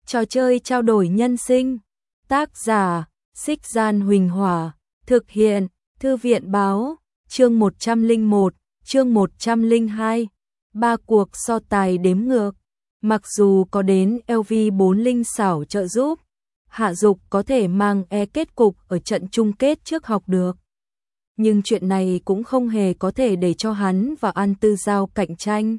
Trò chơi trao đổi nhân sinh. Tác giả: Xích Gian Huỳnh Hỏa. Thực hiện: Thư viện Báo. Chương 101, chương 102. 3 cuộc so tài đếm ngược. Mặc dù có đến LV4 linh xảo trợ giúp, Hạ Dục có thể mang kết cục ở trận chung kết trước học được. Nhưng chuyện này cũng không hề có thể để cho hắn và An Tư Giao cạnh tranh.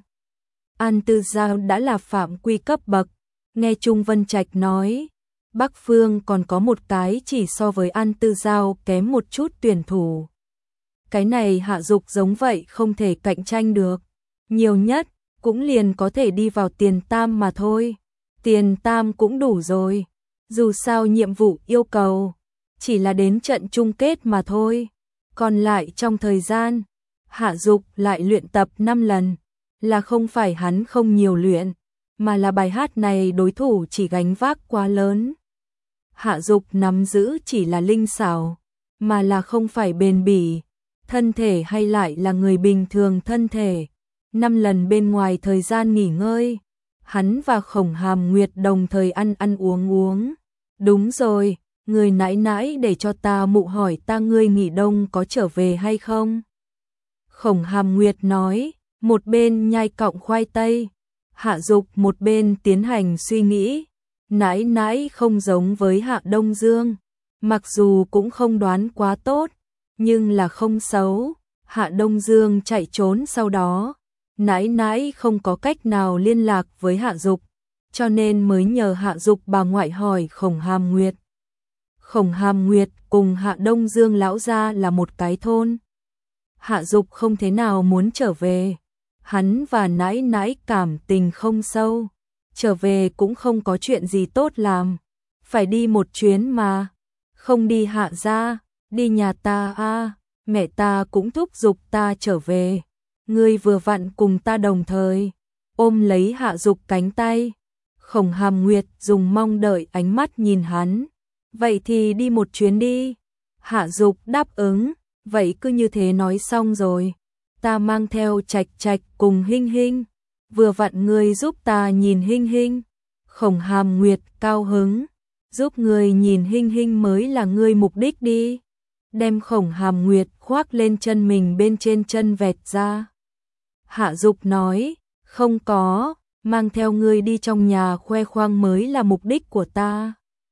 An Tư Giao đã là phạm quy cấp bậc. Nghe Trung Vân Trạch nói, Bắc Phương còn có một cái chỉ so với An Tư Giao kém một chút tuyển thủ. Cái này Hạ Dục giống vậy không thể cạnh tranh được. Nhiều nhất cũng liền có thể đi vào tiền tam mà thôi. Tiền tam cũng đủ rồi. Dù sao nhiệm vụ yêu cầu chỉ là đến trận chung kết mà thôi. Còn lại trong thời gian, Hạ Dục lại luyện tập 5 lần. Là không phải hắn không nhiều luyện, mà là bài hát này đối thủ chỉ gánh vác quá lớn. Hạ Dục nắm giữ chỉ là linh xảo, mà là không phải bền bỉ, thân thể hay lại là người bình thường thân thể. 5 lần bên ngoài thời gian nghỉ ngơi, hắn và Khổng Hàm Nguyệt đồng thời ăn uống. Đúng rồi, người nãy nãy để cho ta mụ hỏi ta ngươi nghỉ đông có trở về hay không? Khổng Hàm Nguyệt nói, một bên nhai cọng khoai tây. Hạ Dục một bên tiến hành suy nghĩ. Nãy nãy không giống với Hạ Đông Dương, mặc dù cũng không đoán quá tốt, nhưng là không xấu. Hạ Đông Dương chạy trốn sau đó, nãy nãy không có cách nào liên lạc với Hạ Dục, cho nên mới nhờ Hạ Dục bà ngoại hỏi Khổng Hàm Nguyệt. Khổng Hàm Nguyệt cùng Hạ Đông Dương lão gia là một cái thôn. Hạ Dục không thế nào muốn trở về. Hắn và nãi nãi cảm tình không sâu, trở về cũng không có chuyện gì tốt làm, phải đi một chuyến mà. Không đi Hạ gia, đi nhà ta a, mẹ ta cũng thúc giục ta trở về. Ngươi vừa vặn cùng ta đồng thời, ôm lấy Hạ Dục cánh tay. Khổng Hàm Nguyệt dùng mong đợi ánh mắt nhìn hắn. Vậy thì đi một chuyến đi. Hạ Dục đáp ứng, vậy cứ như thế nói xong rồi. Ta mang theo Trạch Trạch cùng Hinh Hinh, vừa vặn ngươi giúp ta nhìn Hinh Hinh. Khổng Hàm Nguyệt cao hứng, giúp ngươi nhìn Hinh Hinh mới là ngươi mục đích đi. Đem Khổng Hàm Nguyệt khoác lên chân mình bên trên chân vẹt ra. Hạ Dục nói, không có, mang theo ngươi đi trong nhà khoe khoang mới là mục đích của ta.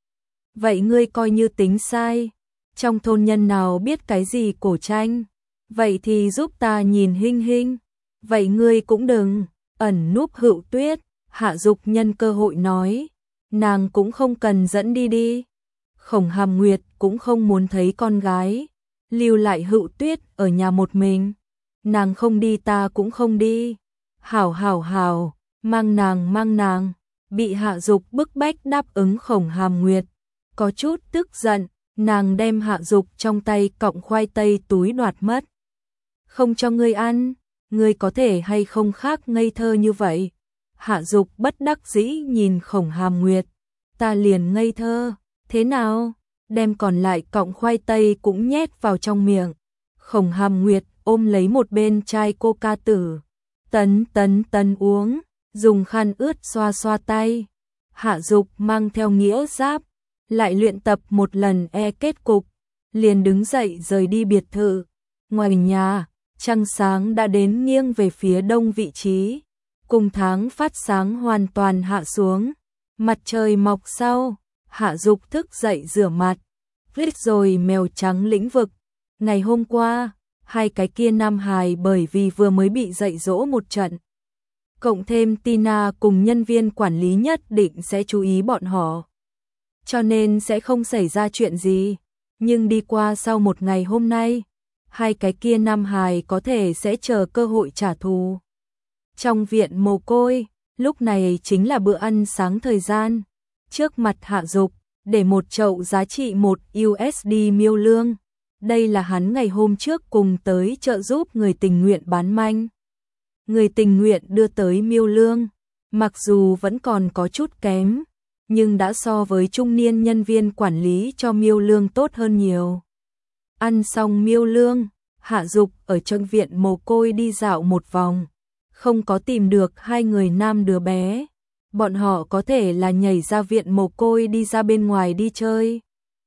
Vậy ngươi coi như tính sai, trong thôn nhân nào biết cái gì cổ tranh. Vậy thì giúp ta nhìn Hinh Hinh. Vậy ngươi cũng đừng ẩn núp Hữu Tuyết. Hạ Dục nhân cơ hội nói, nàng cũng không cần dẫn đi. Khổng Hàm Nguyệt cũng không muốn thấy con gái lưu lại Hữu Tuyết ở nhà một mình. Nàng không đi ta cũng không đi. Hảo, mang nàng. Bị Hạ Dục bức bách đáp ứng Khổng Hàm Nguyệt, có chút tức giận, nàng đem Hạ Dục trong tay cọng khoai tây túi đoạt mất. Không cho ngươi ăn, ngươi có thể hay không khác ngây thơ như vậy. Hạ Dục bất đắc dĩ nhìn Khổng Hàm Nguyệt, ta liền ngây thơ, thế nào, đem còn lại cọng khoai tây cũng nhét vào trong miệng. Khổng Hàm Nguyệt ôm lấy một bên chai coca tử, tấn uống, dùng khăn ướt xoa tay. Hạ Dục mang theo Nghĩa Giáp, lại luyện tập một lần kết cục, liền đứng dậy rời đi biệt thự. Ngoài nhà, trăng sáng đã đến nghiêng về phía đông vị trí, cùng tháng phát sáng hoàn toàn hạ xuống. Mặt trời mọc sau, Hạ Dục thức dậy rửa mặt, viết rồi mèo trắng lĩnh vực. Ngày hôm qua, hai cái kia nam hài bởi vì vừa mới bị dạy dỗ một trận, cộng thêm Tina cùng nhân viên quản lý nhất định sẽ chú ý bọn họ, cho nên sẽ không xảy ra chuyện gì. Nhưng đi qua sau một ngày hôm nay, hai cái kia nam hài có thể sẽ chờ cơ hội trả thù. Trong viện mồ côi, lúc này chính là bữa ăn sáng thời gian. Trước mặt Hạ Dục, để một chậu giá trị 1 USD miêu lương. Đây là hắn ngày hôm trước cùng tới trợ giúp người tình nguyện bán manh. Người tình nguyện đưa tới miêu lương, mặc dù vẫn còn có chút kém, nhưng đã so với trung niên nhân viên quản lý cho miêu lương tốt hơn nhiều. Ăn xong miêu lương, Hạ Dục ở trong viện mồ côi đi dạo một vòng, không có tìm được hai người nam đứa bé. Bọn họ có thể là nhảy ra viện mồ côi đi ra bên ngoài đi chơi.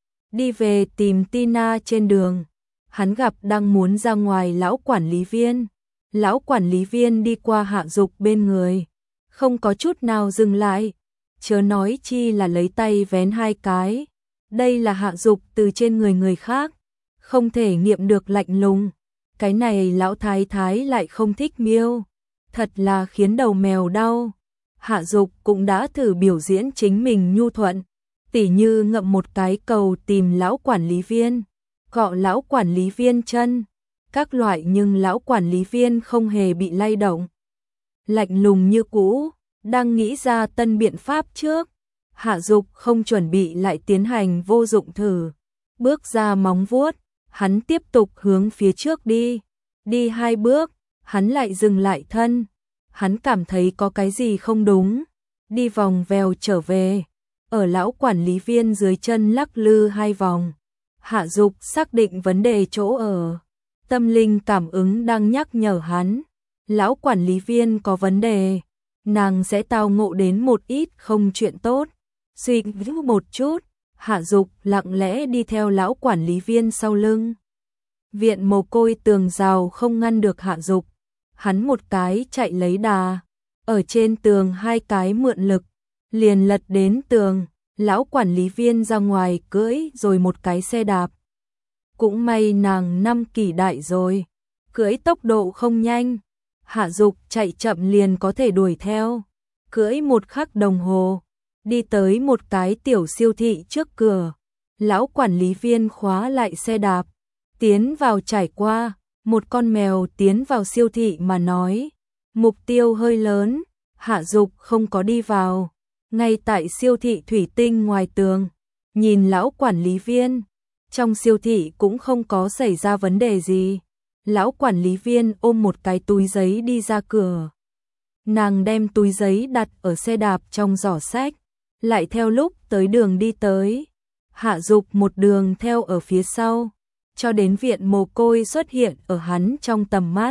Đi về tìm Tina trên đường, hắn gặp đang muốn ra ngoài lão quản lý viên. Lão quản lý viên đi qua Hạ Dục bên người, không có chút nào dừng lại, chớ nói chi là lấy tay vén hai cái. Đây là Hạ Dục từ trên người khác, không thể nghiệm được lạnh lùng. Cái này lão thái thái lại không thích miêu, thật là khiến đầu mèo đau. Hạ Dục cũng đã thử biểu diễn chính mình nhu thuận, tỉ như ngậm một cái cầu tìm lão quản lý viên, cọ lão quản lý viên chân, các loại, nhưng lão quản lý viên không hề bị lay động. Lạnh lùng như cũ, đang nghĩ ra tân biện pháp trước. Hạ Dục không chuẩn bị lại tiến hành vô dụng thử. Bước ra móng vuốt, hắn tiếp tục hướng phía trước đi. Đi 2 bước, hắn lại dừng lại thân. Hắn cảm thấy có cái gì không đúng. Đi vòng vèo trở về. Ở lão quản lý viên dưới chân lắc lư 2 vòng. Hạ Dục xác định vấn đề chỗ ở. Tâm linh cảm ứng đang nhắc nhở hắn. Lão quản lý viên có vấn đề. Nàng sẽ tao ngộ đến một ít không chuyện tốt. Suy nghĩ một chút, Hạ Dục lặng lẽ đi theo lão quản lý viên sau lưng. Viện mồ côi tường rào không ngăn được Hạ Dục. Hắn một cái chạy lấy đà, ở trên tường 2 cái mượn lực, liền lật đến tường. Lão quản lý viên ra ngoài cưỡi rồi một cái xe đạp. Cũng may nàng 5 kỷ đại rồi, cưỡi tốc độ không nhanh. Hạ Dục chạy chậm liền có thể đuổi theo. Cưỡi 1 khắc đồng hồ, đi tới một cái tiểu siêu thị trước cửa. Lão quản lý viên khóa lại xe đạp, tiến vào trải qua. Một con mèo tiến vào siêu thị mà nói. Mục tiêu hơi lớn, Hạ Dục không có đi vào. Ngay tại siêu thị thủy tinh ngoài tường, nhìn lão quản lý viên. Trong siêu thị cũng không có xảy ra vấn đề gì. Lão quản lý viên ôm một cái túi giấy đi ra cửa. Nàng đem túi giấy đặt ở xe đạp trong giỏ sách, lại theo lúc tới đường đi tới. Hạ Dục một đường theo ở phía sau, cho đến viện mồ côi xuất hiện ở hắn trong tầm mắt.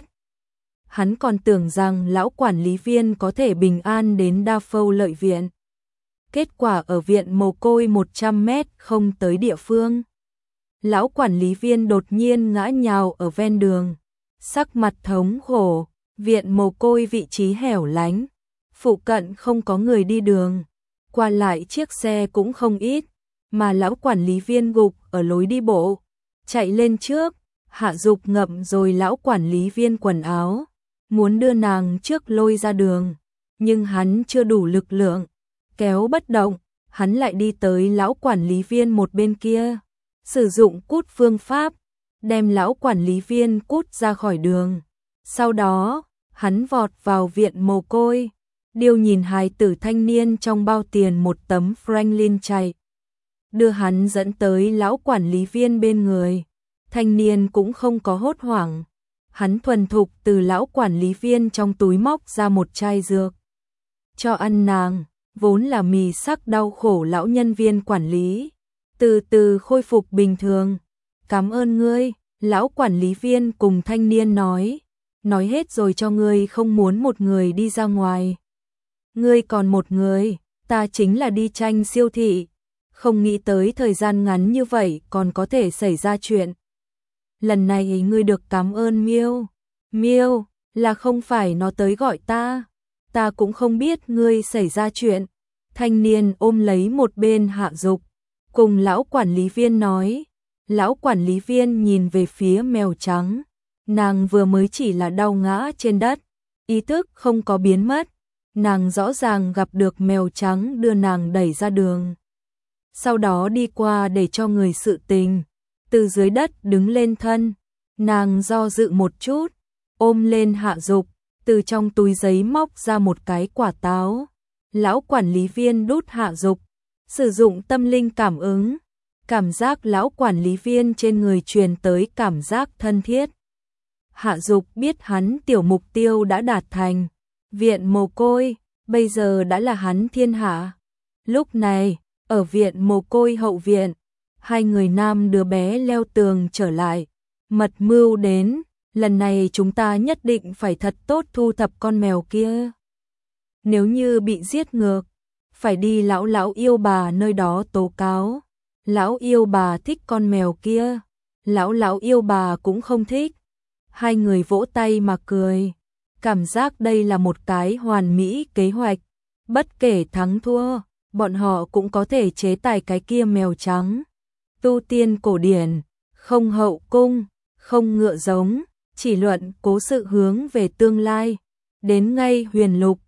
Hắn còn tưởng rằng lão quản lý viên có thể bình an đến Đa Phâu Lợi viện. Kết quả ở viện mồ côi 100 mét không tới địa phương. Lão quản lý viên đột nhiên ngã nhào ở ven đường, sắc mặt thống khổ. Viện mồ côi vị trí hẻo lánh, phụ cận không có người đi đường, qua lại chiếc xe cũng không ít, mà lão quản lý viên gục ở lối đi bộ, chạy lên trước. Hạ Dục ngậm rồi lão quản lý viên quần áo, muốn đưa nàng trước lôi ra đường, nhưng hắn chưa đủ lực lượng, kéo bất động. Hắn lại đi tới lão quản lý viên một bên kia, sử dụng cút phương pháp, đem lão quản lý viên cút ra khỏi đường. Sau đó, hắn vọt vào viện mồ côi, điêu nhìn hài tử thanh niên trong bao tiền một tấm Franklin chạy, đưa hắn dẫn tới lão quản lý viên bên người. Thanh niên cũng không có hốt hoảng, hắn thuần thục từ lão quản lý viên trong túi móc ra một chai dược, cho ăn nàng. Vốn là mì sắc đau khổ lão nhân viên quản lý, từ từ khôi phục bình thường. Cảm ơn ngươi, lão quản lý viên cùng thanh niên nói hết rồi cho ngươi không muốn một người đi ra ngoài. Ngươi còn một người, ta chính là đi tranh siêu thị, không nghĩ tới thời gian ngắn như vậy còn có thể xảy ra chuyện. Lần này ngươi được cảm ơn Miêu. Miêu, là không phải nó tới gọi ta. Ta cũng không biết ngươi xảy ra chuyện. Thanh niên ôm lấy một bên Hạ Dục, cùng lão quản lý viên nói. Lão quản lý viên nhìn về phía mèo trắng. Nàng vừa mới chỉ là đau ngã trên đất, ý thức không có biến mất. Nàng rõ ràng gặp được mèo trắng đưa nàng đẩy ra đường. Sau đó đi qua để cho người sự tình. Từ dưới đất đứng lên thân. Nàng do dự một chút, ôm lên Hạ Dục, từ trong túi giấy móc ra một cái quả táo. Lão quản lý viên đút Hạ Dục, sử dụng tâm linh cảm ứng. Cảm giác lão quản lý viên trên người truyền tới cảm giác thân thiết. Hạ Dục biết hắn tiểu mục tiêu đã đạt thành. Viện mồ côi, bây giờ đã là hắn thiên hạ. Lúc này, ở viện mồ côi hậu viện, 2 người nam đứa bé leo tường trở lại. Mật mưu đến, lần này chúng ta nhất định phải thật tốt thu thập con mèo kia. Nếu như bị giết ngược, phải đi lão lão yêu bà nơi đó tố cáo. Lão yêu bà thích con mèo kia, lão lão yêu bà cũng không thích. Hai người vỗ tay mà cười, cảm giác đây là một cái hoàn mỹ kế hoạch, bất kể thắng thua, bọn họ cũng có thể chế tài cái kia mèo trắng. Tu tiên cổ điển, không hậu cung, không ngựa giống, chỉ luận cố sự hướng về tương lai. Đến ngay huyền lục,